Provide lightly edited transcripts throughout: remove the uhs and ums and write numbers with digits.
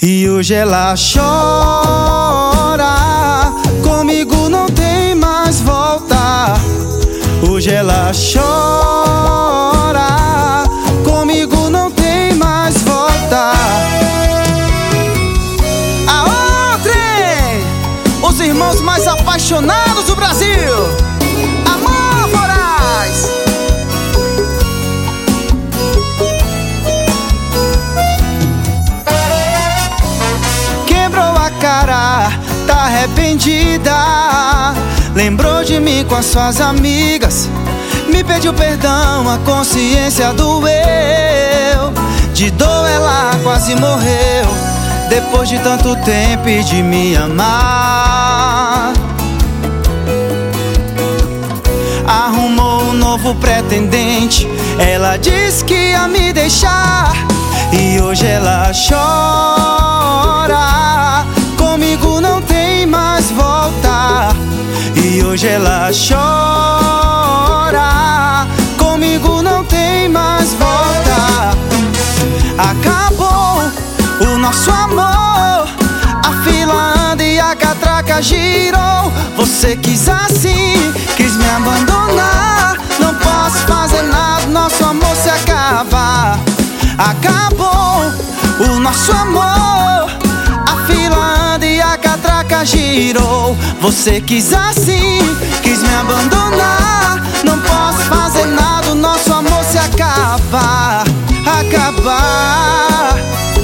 E hoje ela chora, comigo não tem mais volta. Hoje ela chora, comigo não tem mais volta. A outra, os irmãos mais apaixonados do Brasil, Amor Voraz. Quebrou a cara, tá arrependida, lembrou de mim com as suas amigas, me pediu perdão, a consciência doeu. De dor ela quase morreu, depois de tanto tempo e de me amar. Arrumou um novo pretendente, ela disse que ia me deixar. E hoje ela chora, comigo não tem mais volta. E hoje ela chora, comigo não tem mais volta. Acabou o nosso amor, a fila anda e a catraca girou. Você quis assim, quis me abandonar, não posso fazer nada, nosso amor se acaba. Acabou o nosso amor, a fila anda e a catraca girou. Você quis assim, quis me abandonar, não posso fazer nada, o nosso amor se acaba. Acabar.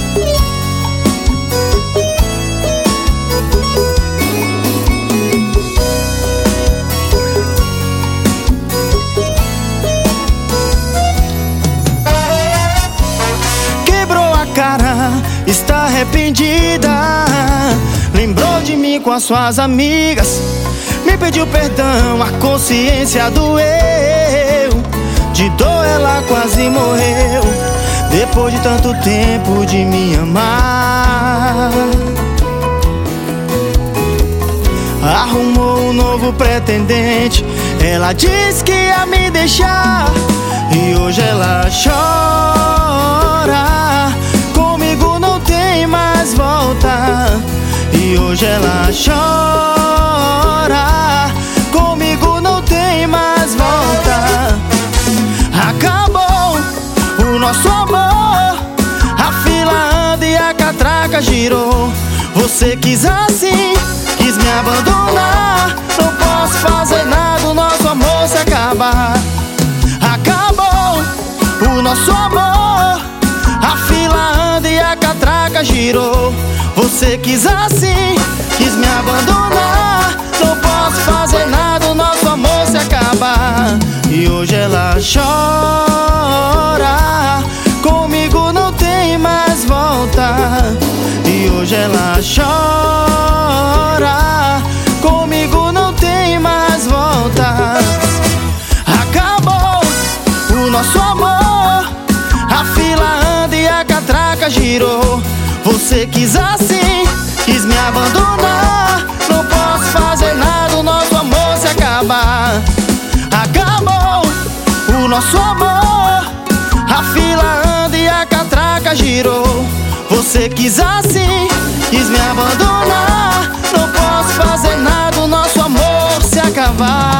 Quebrou a cara, está arrependida, lembrou de mim com as suas amigas, me pediu perdão, a consciência doeu. De dor ela quase morreu, depois de tanto tempo de me amar. Arrumou um novo pretendente, ela disse que ia me deixar. E hoje ela chora, comigo não tem mais volta. E hoje ela chora, comigo não tem mais volta. Acabou o nosso amor, a fila anda e a catraca girou. Você quis assim, quis me abandonar, não posso fazer nada, o nosso amor se acaba. Acabou o nosso amor, a fila anda e a catraca girou. Você quis assim, quis me abandonar, não posso fazer nada, o nosso amor se acaba. E hoje ela chora, comigo não tem mais volta. E hoje ela chora, comigo não tem mais volta. Acabou o nosso amor, a fila anda e a catraca girou. Você quis assim, quis me abandonar, não posso fazer nada, o nosso amor se acaba. Acabou o nosso amor, a fila anda e a catraca girou. Você quis assim, quis me abandonar, não posso fazer nada, o nosso amor se acabar.